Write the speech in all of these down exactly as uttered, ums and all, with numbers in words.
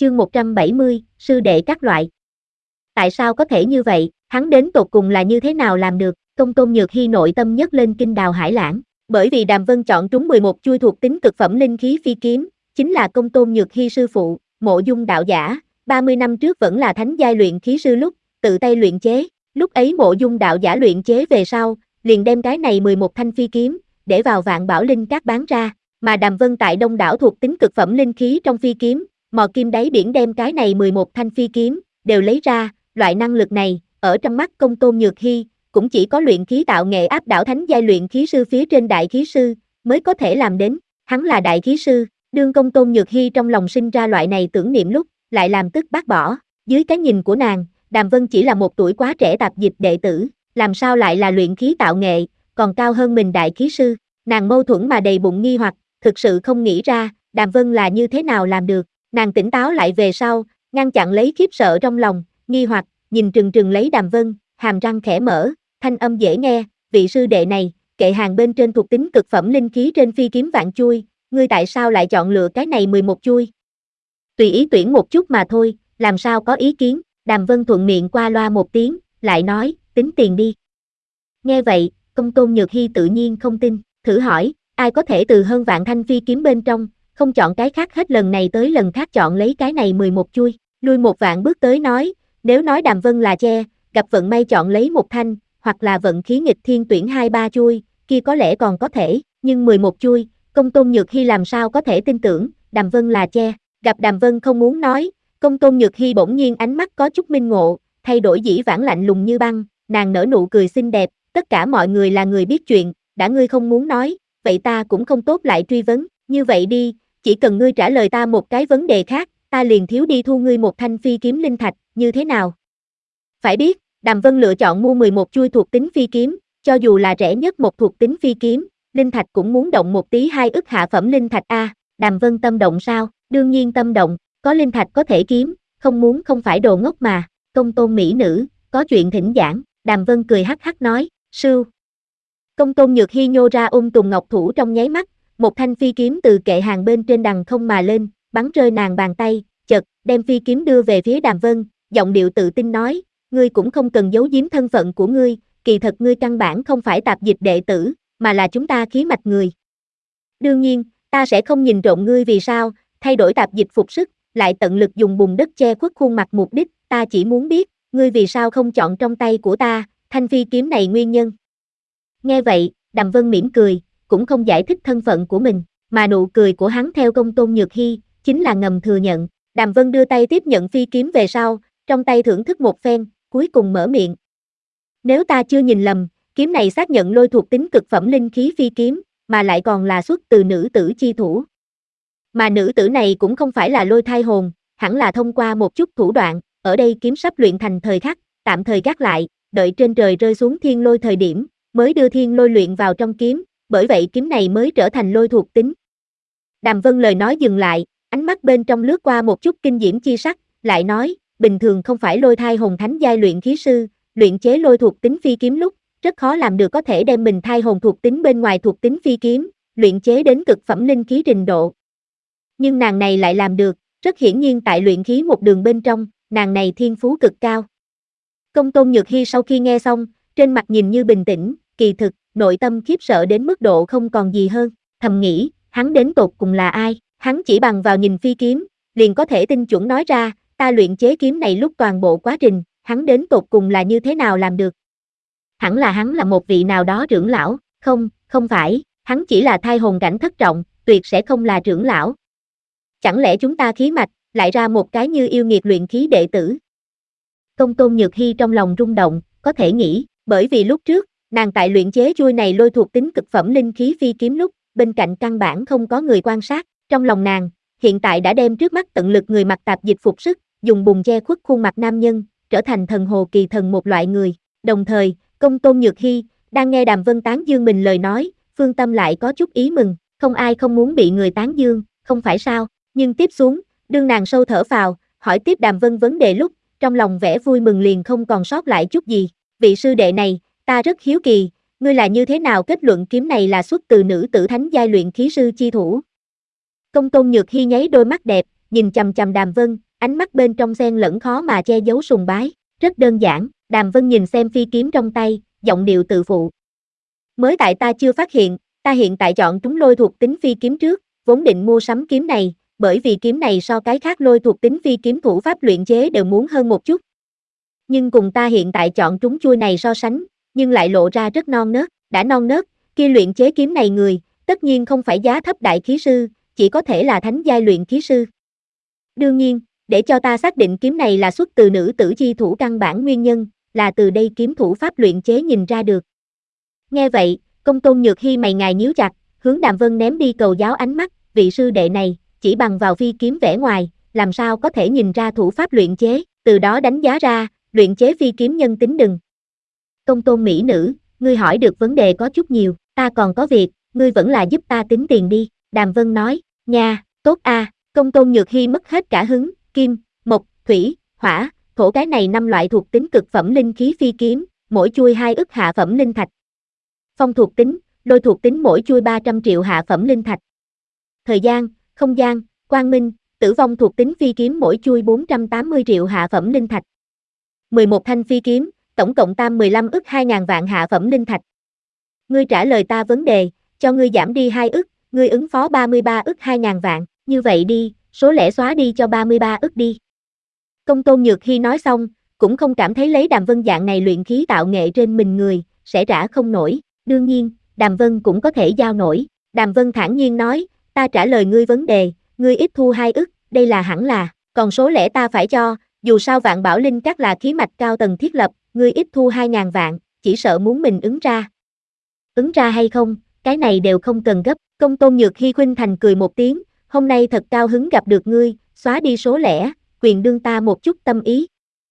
chương một trăm bảy mươi, sư đệ các loại. Tại sao có thể như vậy, hắn đến tột cùng là như thế nào làm được, Công Tôn Nhược Hi nội tâm nhấc lên kinh đào hải lãng, bởi vì Đàm Vân chọn trúng mười một chuôi thuộc tính cực phẩm linh khí phi kiếm, chính là Công Tôn Nhược Hi sư phụ, Mộ Dung đạo giả, ba mươi năm trước vẫn là thánh giai luyện khí sư lúc, tự tay luyện chế, lúc ấy Mộ Dung đạo giả luyện chế về sau, liền đem cái này mười một thanh phi kiếm, để vào Vạn Bảo Linh Các bán ra, mà Đàm Vân tại đông đảo thuộc tính cực phẩm linh khí trong phi kiếm, mò kim đáy biển đem cái này mười một thanh phi kiếm, đều lấy ra, loại năng lực này, ở trong mắt Công Tôn Nhược Hi, cũng chỉ có luyện khí tạo nghệ áp đảo thánh giai luyện khí sư phía trên đại khí sư, mới có thể làm đến, hắn là đại khí sư, đương Công Tôn Nhược Hi trong lòng sinh ra loại này tưởng niệm lúc, lại làm tức bác bỏ, dưới cái nhìn của nàng, Đàm Vân chỉ là một tuổi quá trẻ tạp dịch đệ tử, làm sao lại là luyện khí tạo nghệ, còn cao hơn mình đại khí sư, nàng mâu thuẫn mà đầy bụng nghi hoặc, thực sự không nghĩ ra, Đàm Vân là như thế nào làm được, nàng tỉnh táo lại về sau, ngăn chặn lấy khiếp sợ trong lòng, nghi hoặc, nhìn trừng trừng lấy Đàm Vân, hàm răng khẽ mở, thanh âm dễ nghe, vị sư đệ này, kệ hàng bên trên thuộc tính cực phẩm linh khí trên phi kiếm vạn chuôi, ngươi tại sao lại chọn lựa cái này mười một chuôi? Tùy ý tuyển một chút mà thôi, làm sao có ý kiến, Đàm Vân thuận miệng qua loa một tiếng, lại nói, tính tiền đi. Nghe vậy, Công Tôn Nhược Hi tự nhiên không tin, thử hỏi, ai có thể từ hơn vạn thanh phi kiếm bên trong, không chọn cái khác hết lần này tới lần khác chọn lấy cái này mười một chuôi, lui một vạn bước tới nói, nếu nói Đàm Vân là che, gặp vận may chọn lấy một thanh, hoặc là vận khí nghịch thiên tuyển hai ba chuôi, kia có lẽ còn có thể, nhưng mười một chuôi, Công Tôn Nhược Hi làm sao có thể tin tưởng, Đàm Vân là che, gặp Đàm Vân không muốn nói, Công Tôn Nhược Hi bỗng nhiên ánh mắt có chút minh ngộ, thay đổi dĩ vãng lạnh lùng như băng, nàng nở nụ cười xinh đẹp, tất cả mọi người là người biết chuyện, đã ngươi không muốn nói, vậy ta cũng không tốt lại truy vấn, như vậy đi, chỉ cần ngươi trả lời ta một cái vấn đề khác, ta liền thiếu đi thu ngươi một thanh phi kiếm linh thạch, như thế nào? Phải biết, Đàm Vân lựa chọn mua mười một chuôi thuộc tính phi kiếm, cho dù là rẻ nhất một thuộc tính phi kiếm, linh thạch cũng muốn động một tí hai ức hạ phẩm linh thạch a, Đàm Vân tâm động sao? Đương nhiên tâm động, có linh thạch có thể kiếm, không muốn không phải đồ ngốc mà, Công Tôn mỹ nữ, có chuyện thỉnh giảng, Đàm Vân cười hắc hắc nói, sưu. Công Tôn Nhược Hi nhô ra ôm Tùng Ngọc thủ trong nháy mắt, một thanh phi kiếm từ kệ hàng bên trên đằng không mà lên, bắn rơi nàng bàn tay, chợt, đem phi kiếm đưa về phía Đàm Vân, giọng điệu tự tin nói, ngươi cũng không cần giấu giếm thân phận của ngươi, kỳ thật ngươi căn bản không phải tạp dịch đệ tử, mà là chúng ta khí mạch người. Đương nhiên, ta sẽ không nhìn trộm ngươi vì sao, thay đổi tạp dịch phục sức, lại tận lực dùng bùn đất che khuất khuôn mặt mục đích, ta chỉ muốn biết, ngươi vì sao không chọn trong tay của ta, thanh phi kiếm này nguyên nhân. Nghe vậy, Đàm Vân mỉm cười, cũng không giải thích thân phận của mình, mà nụ cười của hắn theo Công Tôn Nhược Hi, chính là ngầm thừa nhận. Đàm Vân đưa tay tiếp nhận phi kiếm về sau, trong tay thưởng thức một phen, cuối cùng mở miệng. Nếu ta chưa nhìn lầm, kiếm này xác nhận lôi thuộc tính cực phẩm linh khí phi kiếm, mà lại còn là xuất từ nữ tử chi thủ. Mà nữ tử này cũng không phải là lôi thai hồn, hẳn là thông qua một chút thủ đoạn, ở đây kiếm sắp luyện thành thời khắc, tạm thời gác lại, đợi trên trời rơi xuống thiên lôi thời điểm, mới đưa thiên lôi luyện vào trong kiếm, bởi vậy kiếm này mới trở thành lôi thuộc tính. Đàm Vân lời nói dừng lại, ánh mắt bên trong lướt qua một chút kinh diễm chi sắc, lại nói, bình thường không phải lôi thai hồn thánh giai luyện khí sư, luyện chế lôi thuộc tính phi kiếm lúc, rất khó làm được có thể đem mình thai hồn thuộc tính bên ngoài thuộc tính phi kiếm, luyện chế đến cực phẩm linh khí trình độ. Nhưng nàng này lại làm được, rất hiển nhiên tại luyện khí một đường bên trong, nàng này thiên phú cực cao. Công Tôn Nhược Hi sau khi nghe xong, trên mặt nhìn như bình tĩnh, kỳ thực, nội tâm khiếp sợ đến mức độ không còn gì hơn, thầm nghĩ, hắn đến tột cùng là ai, hắn chỉ bằng vào nhìn phi kiếm, liền có thể tin chuẩn nói ra, ta luyện chế kiếm này lúc toàn bộ quá trình, hắn đến tột cùng là như thế nào làm được. Hẳn là hắn là một vị nào đó trưởng lão, không, không phải, hắn chỉ là thai hồn cảnh thất trọng, tuyệt sẽ không là trưởng lão. Chẳng lẽ chúng ta khí mạch, lại ra một cái như yêu nghiệt luyện khí đệ tử. Công Tôn Nhược Hi trong lòng rung động, có thể nghĩ, bởi vì lúc trước, nàng tại luyện chế chuôi này lôi thuộc tính cực phẩm linh khí phi kiếm lúc, bên cạnh căn bản không có người quan sát, trong lòng nàng, hiện tại đã đem trước mắt tận lực người mặc tạp dịch phục sức, dùng bùn che khuất khuôn mặt nam nhân, trở thành thần hồ kỳ thần một loại người. Đồng thời, Công Tôn Nhược Hi, đang nghe Đàm Vân tán dương mình lời nói, phương tâm lại có chút ý mừng, không ai không muốn bị người tán dương, không phải sao, nhưng tiếp xuống, đương nàng sâu thở phào, hỏi tiếp Đàm Vân vấn đề lúc, trong lòng vẻ vui mừng liền không còn sót lại chút gì, vị sư đệ này, ta rất hiếu kỳ, ngươi là như thế nào kết luận kiếm này là xuất từ nữ tử thánh giai luyện khí sư chi thủ. Công Tôn Nhược Hi nháy đôi mắt đẹp, nhìn chằm chằm Đàm Vân, ánh mắt bên trong xen lẫn khó mà che giấu sùng bái. Rất đơn giản, Đàm Vân nhìn xem phi kiếm trong tay, giọng điệu tự phụ. Mới tại ta chưa phát hiện, ta hiện tại chọn trúng lôi thuộc tính phi kiếm trước, vốn định mua sắm kiếm này, bởi vì kiếm này so cái khác lôi thuộc tính phi kiếm thủ pháp luyện chế đều muốn hơn một chút. Nhưng cùng ta hiện tại chọn trúng chuôi này so sánh, nhưng lại lộ ra rất non nớt, đã non nớt, kia luyện chế kiếm này người, tất nhiên không phải giá thấp đại khí sư, chỉ có thể là thánh giai luyện khí sư. Đương nhiên, để cho ta xác định kiếm này là xuất từ nữ tử chi thủ căn bản nguyên nhân, là từ đây kiếm thủ pháp luyện chế nhìn ra được. Nghe vậy, Công Tôn Nhược Hi mày ngài nhíu chặt, hướng Đàm Vân ném đi cầu giáo ánh mắt, vị sư đệ này, chỉ bằng vào phi kiếm vẻ ngoài, làm sao có thể nhìn ra thủ pháp luyện chế, từ đó đánh giá ra, luyện chế phi kiếm nhân tính đừng. Công Tôn mỹ nữ, ngươi hỏi được vấn đề có chút nhiều, ta còn có việc, ngươi vẫn là giúp ta tính tiền đi, Đàm Vân nói, nha, tốt a. Công Tôn Nhược Hi mất hết cả hứng, kim, mộc, thủy, hỏa, thổ cái này năm loại thuộc tính cực phẩm linh khí phi kiếm, mỗi chuôi hai ức hạ phẩm linh thạch. Phong thuộc tính, lôi thuộc tính mỗi chuôi ba trăm triệu hạ phẩm linh thạch. Thời gian, không gian, quang minh, tử vong thuộc tính phi kiếm mỗi chuôi bốn trăm tám mươi triệu hạ phẩm linh thạch. mười một thanh phi kiếm, tổng cộng tam mười lăm ức hai ngàn vạn hạ phẩm linh thạch. Ngươi trả lời ta vấn đề, cho ngươi giảm đi hai ức, ngươi ứng phó ba mươi ba ức hai ngàn vạn, như vậy đi, số lẻ xóa đi cho ba mươi ba ức đi. Công Tôn Nhược Hi nói xong, cũng không cảm thấy lấy Đàm Vân dạng này luyện khí tạo nghệ trên mình người, sẽ trả không nổi, đương nhiên, Đàm Vân cũng có thể giao nổi. Đàm Vân thản nhiên nói, ta trả lời ngươi vấn đề, ngươi ít thu hai ức, đây là hẳn là, còn số lẻ ta phải cho, dù sao Vạn Bảo Linh Các là khí mạch cao tầng thiết lập, ngươi ít thu hai ngàn vạn, chỉ sợ muốn mình ứng ra. Ứng ra hay không, cái này đều không cần gấp, Công Tôn Nhược Hi khuynh thành cười một tiếng, hôm nay thật cao hứng gặp được ngươi, xóa đi số lẻ, quyền đương ta một chút tâm ý.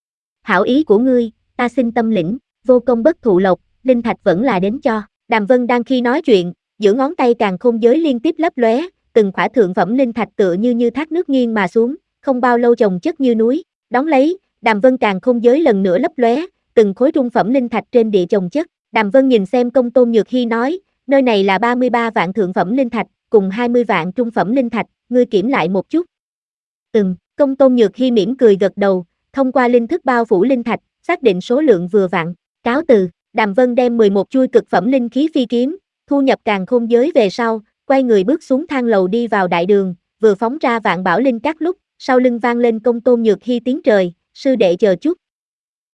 Hảo ý của ngươi, ta xin tâm lĩnh, vô công bất thụ lộc, linh thạch vẫn là đến cho. Đàm Vân đang khi nói chuyện, giữa ngón tay càn khôn giới liên tiếp lấp lóe, từng khỏa thượng phẩm linh thạch tựa như như thác nước nghiêng mà xuống, không bao lâu chồng chất như núi, đón lấy, Đàm Vân càn khôn giới lần nữa lấp lóe, từng khối trung phẩm linh thạch trên địa chồng chất. Đàm Vân nhìn xem Công Tôn Nhược Hi nói, nơi này là ba mươi ba vạn thượng phẩm linh thạch, cùng hai mươi vạn trung phẩm linh thạch, ngươi kiểm lại một chút. Ừm, Công Tôn Nhược Hi mỉm cười gật đầu, thông qua linh thức bao phủ linh thạch, xác định số lượng vừa vặn, cáo từ. Đàm Vân đem mười một chuôi cực phẩm linh khí phi kiếm, thu nhập càn khôn giới về sau, quay người bước xuống thang lầu đi vào đại đường, vừa phóng ra Vạn Bảo Linh Các lúc, sau lưng vang lên Công Tôn Nhược Hi tiếng trời, sư đệ chờ chút.